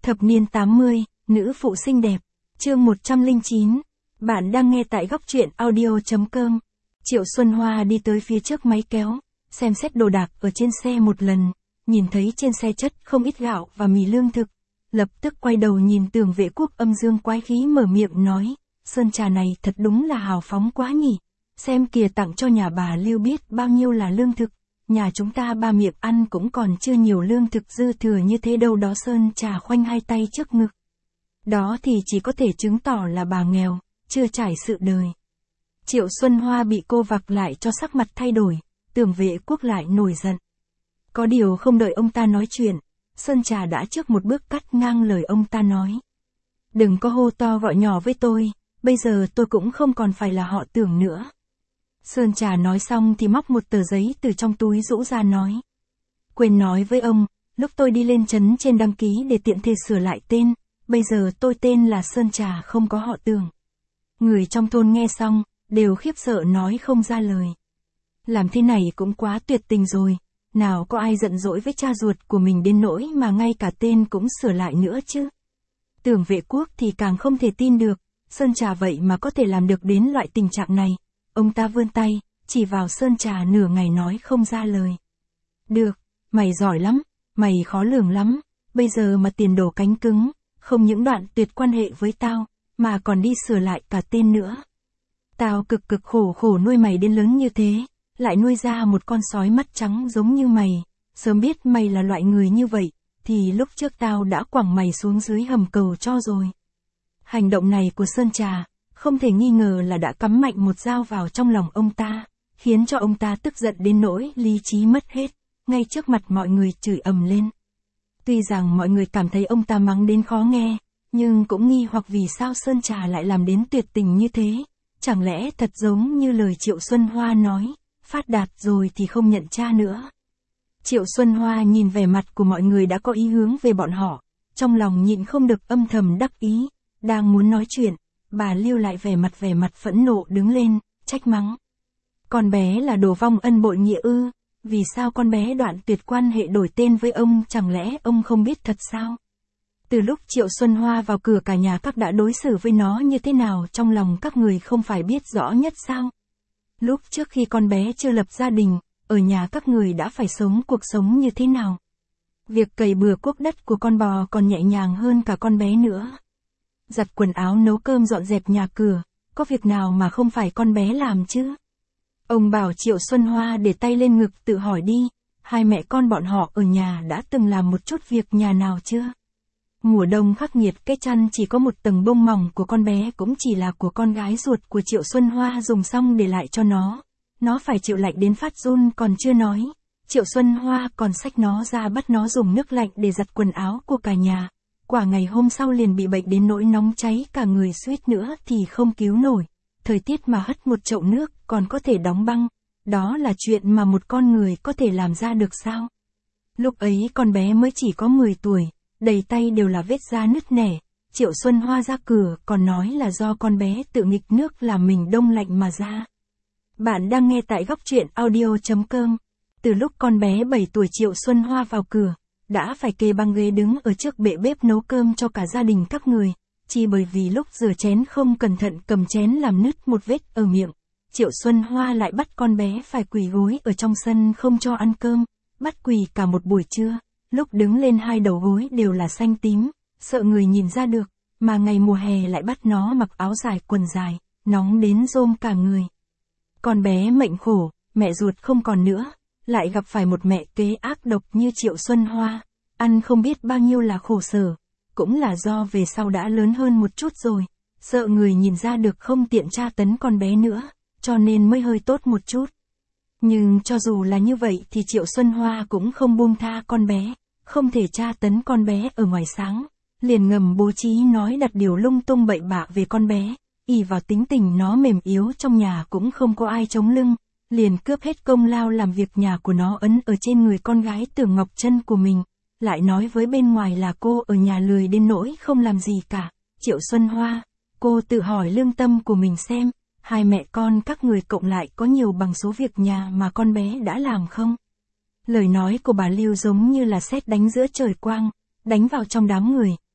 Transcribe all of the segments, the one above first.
Thập niên 80, nữ phụ xinh đẹp. Chương 109. Bạn đang nghe tại góc truyện audio.com. Triệu Xuân Hoa đi tới phía trước máy kéo, xem xét đồ đạc ở trên xe một lần, nhìn thấy trên xe chất không ít gạo và mì lương thực. Lập tức quay đầu nhìn Tưởng Vệ Quốc âm dương quái khí mở miệng nói, sơn trà này thật đúng là hào phóng quá nhỉ. Xem kìa, tặng cho nhà bà Lưu biết bao nhiêu là lương thực. Nhà chúng ta ba miệng ăn cũng còn chưa nhiều lương thực dư thừa như thế đâu đó. Sơn trà khoanh hai tay trước ngực. Đó thì chỉ có thể chứng tỏ là bà nghèo, chưa trải sự đời. Triệu Xuân Hoa bị cô vặc lại cho sắc mặt thay đổi, Tưởng Vệ Quốc lại nổi giận. Có điều không đợi ông ta nói chuyện, Sơn trà đã trước một bước cắt ngang lời ông ta nói. Đừng có hô to gọi nhỏ với tôi, bây giờ tôi cũng không còn phải là họ Tưởng nữa. Sơn trà nói xong thì móc một tờ giấy từ trong túi rũ ra nói. Quên nói với ông, lúc tôi đi lên trấn trên đăng ký để tiện thể sửa lại tên, bây giờ tôi tên là Sơn trà, không có họ Tưởng. Người trong thôn nghe xong, đều khiếp sợ nói không ra lời. Làm thế này cũng quá tuyệt tình rồi, nào có ai giận dỗi với cha ruột của mình đến nỗi mà ngay cả tên cũng sửa lại nữa chứ. Tưởng Vệ Quốc thì càng không thể tin được, Sơn trà vậy mà có thể làm được đến loại tình trạng này. Ông ta vươn tay, chỉ vào Sơn trà nửa ngày nói không ra lời. Được, mày giỏi lắm, mày khó lường lắm, bây giờ mà tiền đổ cánh cứng, không những đoạn tuyệt quan hệ với tao, mà còn đi sửa lại cả tên nữa. Tao cực cực khổ nuôi mày đến lớn như thế, lại nuôi ra một con sói mắt trắng giống như mày, sớm biết mày là loại người như vậy, thì lúc trước tao đã quẳng mày xuống dưới hầm cầu cho rồi. Hành động này của Sơn trà, không thể nghi ngờ là đã cắm mạnh một dao vào trong lòng ông ta, khiến cho ông ta tức giận đến nỗi lý trí mất hết, ngay trước mặt mọi người chửi ầm lên. Tuy rằng mọi người cảm thấy ông ta mắng đến khó nghe, nhưng cũng nghi hoặc vì sao Sơn trà lại làm đến tuyệt tình như thế, chẳng lẽ thật giống như lời Triệu Xuân Hoa nói, phát đạt rồi thì không nhận cha nữa. Triệu Xuân Hoa nhìn vẻ mặt của mọi người đã có ý hướng về bọn họ, trong lòng nhịn không được âm thầm đắc ý, đang muốn nói chuyện. Bà Lưu lại vẻ mặt phẫn nộ đứng lên, trách mắng. Con bé là đồ vong ân bội nghĩa ư, vì sao con bé đoạn tuyệt quan hệ đổi tên với ông, chẳng lẽ ông không biết thật sao? Từ lúc Triệu Xuân Hoa vào cửa cả nhà các đã đối xử với nó như thế nào trong lòng các người không phải biết rõ nhất sao? Lúc trước khi con bé chưa lập gia đình, ở nhà các người đã phải sống cuộc sống như thế nào? Việc cày bừa cuốc đất của con bò còn nhẹ nhàng hơn cả con bé nữa. Giặt quần áo, nấu cơm, dọn dẹp nhà cửa, có việc nào mà không phải con bé làm chứ? Ông bảo Triệu Xuân Hoa để tay lên ngực tự hỏi đi, hai mẹ con bọn họ ở nhà đã từng làm một chút việc nhà nào chưa? Mùa đông khắc nghiệt, cái chăn chỉ có một tầng bông mỏng của con bé cũng chỉ là của con gái ruột của Triệu Xuân Hoa dùng xong để lại cho nó phải chịu lạnh đến phát run còn chưa nói. Triệu Xuân Hoa còn xách nó ra bắt nó dùng nước lạnh để giặt quần áo của cả nhà. Quả ngày hôm sau liền bị bệnh đến nỗi nóng cháy cả người, suýt nữa thì không cứu nổi. Thời tiết mà hất một chậu nước còn có thể đóng băng, đó là chuyện mà một con người có thể làm ra được sao? Lúc ấy con bé mới chỉ có 10 tuổi, đầy tay đều là vết da nứt nẻ. Triệu Xuân Hoa ra cửa còn nói là do con bé tự nghịch nước làm mình đông lạnh mà ra. Bạn đang nghe tại góc truyện audio.com. Từ lúc con bé 7 tuổi Triệu Xuân Hoa vào cửa, đã phải kê băng ghế đứng ở trước bệ bếp nấu cơm cho cả gia đình các người, chỉ bởi vì lúc rửa chén không cẩn thận cầm chén làm nứt một vết ở miệng. Triệu Xuân Hoa lại bắt con bé phải quỳ gối ở trong sân không cho ăn cơm, bắt quỳ cả một buổi trưa, lúc đứng lên hai đầu gối đều là xanh tím, sợ người nhìn ra được, mà ngày mùa hè lại bắt nó mặc áo dài quần dài, nóng đến rôm cả người. Con bé mệnh khổ, mẹ ruột không còn nữa, lại gặp phải một mẹ kế ác độc như Triệu Xuân Hoa, ăn không biết bao nhiêu là khổ sở, cũng là do về sau đã lớn hơn một chút rồi, sợ người nhìn ra được không tiện tra tấn con bé nữa, cho nên mới hơi tốt một chút. Nhưng cho dù là như vậy thì Triệu Xuân Hoa cũng không buông tha con bé, không thể tra tấn con bé ở ngoài sáng, liền ngầm bố trí nói đặt điều lung tung bậy bạ về con bé, ỷ vào tính tình nó mềm yếu trong nhà cũng không có ai chống lưng. Liền cướp hết công lao làm việc nhà của nó ấn ở trên người con gái Tưởng Ngọc Trân của mình, lại nói với bên ngoài là cô ở nhà lười đến nỗi không làm gì cả. Triệu Xuân Hoa, cô tự hỏi lương tâm của mình xem, hai mẹ con các người cộng lại có nhiều bằng số việc nhà mà con bé đã làm không? Lời nói của bà Lưu giống như là sét đánh giữa trời quang, đánh vào trong đám người,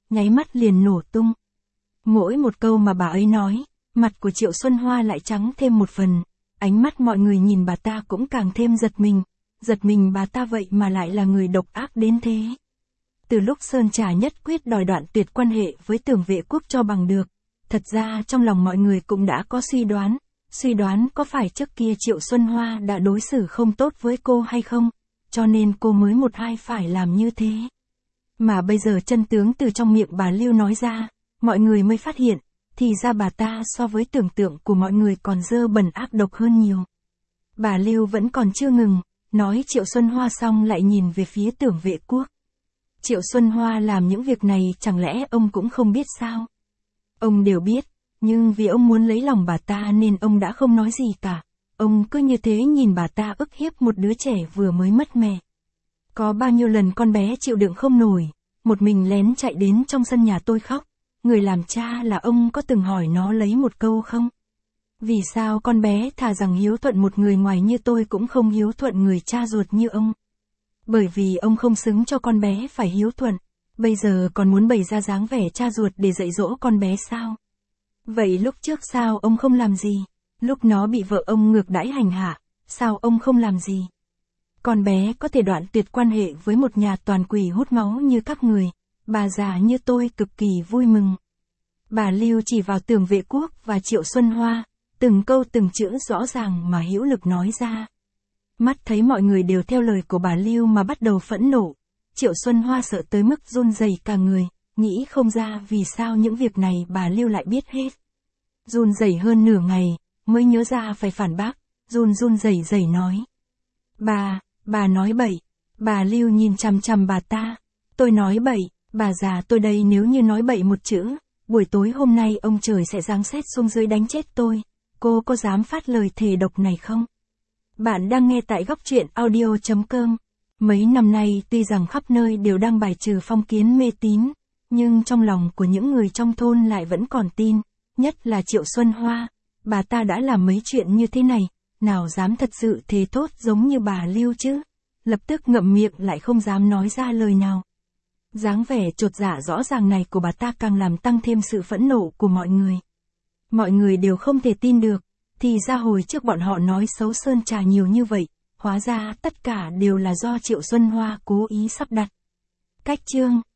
nháy mắt liền nổ tung. Mỗi một câu mà bà ấy nói, mặt của Triệu Xuân Hoa lại trắng thêm một phần, ánh mắt mọi người nhìn bà ta cũng càng thêm giật mình bà ta vậy mà lại là người độc ác đến thế. Từ lúc Sơn Trà nhất quyết đòi đoạn tuyệt quan hệ với Tưởng Vệ Quốc cho bằng được, thật ra trong lòng mọi người cũng đã có suy đoán có phải trước kia Triệu Xuân Hoa đã đối xử không tốt với cô hay không, cho nên cô mới một hai phải làm như thế. Mà bây giờ chân tướng từ trong miệng bà Lưu nói ra, mọi người mới phát hiện, thì ra bà ta so với tưởng tượng của mọi người còn dơ bẩn ác độc hơn nhiều. Bà Lưu vẫn còn chưa ngừng, nói Triệu Xuân Hoa xong lại nhìn về phía Tưởng Vệ Quốc. Triệu Xuân Hoa làm những việc này chẳng lẽ ông cũng không biết sao? Ông đều biết, nhưng vì ông muốn lấy lòng bà ta nên ông đã không nói gì cả. Ông cứ như thế nhìn bà ta ức hiếp một đứa trẻ vừa mới mất mẹ. Có bao nhiêu lần con bé chịu đựng không nổi, một mình lén chạy đến trong sân nhà tôi khóc. Người làm cha là ông có từng hỏi nó lấy một câu không? Vì sao con bé thà rằng hiếu thuận một người ngoài như tôi cũng không hiếu thuận người cha ruột như ông? Bởi vì ông không xứng cho con bé phải hiếu thuận, bây giờ còn muốn bày ra dáng vẻ cha ruột để dạy dỗ con bé sao? Vậy lúc trước sao ông không làm gì? Lúc nó bị vợ ông ngược đãi hành hạ, sao ông không làm gì? Con bé có thể đoạn tuyệt quan hệ với một nhà toàn quỷ hút máu như các người, bà già như tôi cực kỳ vui mừng. Bà Lưu chỉ vào Tưởng Vệ Quốc và Triệu Xuân Hoa, từng câu từng chữ rõ ràng mà hữu lực nói ra. Mắt thấy mọi người đều theo lời của bà Lưu mà bắt đầu phẫn nộ, Triệu Xuân Hoa sợ tới mức run rẩy cả người, nghĩ không ra vì sao những việc này bà Lưu lại biết hết. Run rẩy hơn nửa ngày, mới nhớ ra phải phản bác, run rẩy nói. Bà nói bậy. Bà Lưu nhìn chằm chằm bà ta. Tôi nói bậy, bà già tôi đây nếu như nói bậy một chữ, buổi tối hôm nay ông trời sẽ giáng sét xuống dưới đánh chết tôi. Cô có dám phát lời thề độc này không? Bạn đang nghe tại góc truyện audio.com. Mấy năm nay tuy rằng khắp nơi đều đang bài trừ phong kiến mê tín, nhưng trong lòng của những người trong thôn lại vẫn còn tin, nhất là Triệu Xuân Hoa. Bà ta đã làm mấy chuyện như thế này, nào dám thật sự thề thốt giống như bà Lưu chứ? Lập tức ngậm miệng lại không dám nói ra lời nào. Dáng vẻ chột dạ rõ ràng này của bà ta càng làm tăng thêm sự phẫn nộ của mọi người. Mọi người đều không thể tin được, thì ra hồi trước bọn họ nói xấu Sơn Trà nhiều như vậy, hóa ra tất cả đều là do Triệu Xuân Hoa cố ý sắp đặt. Cách chương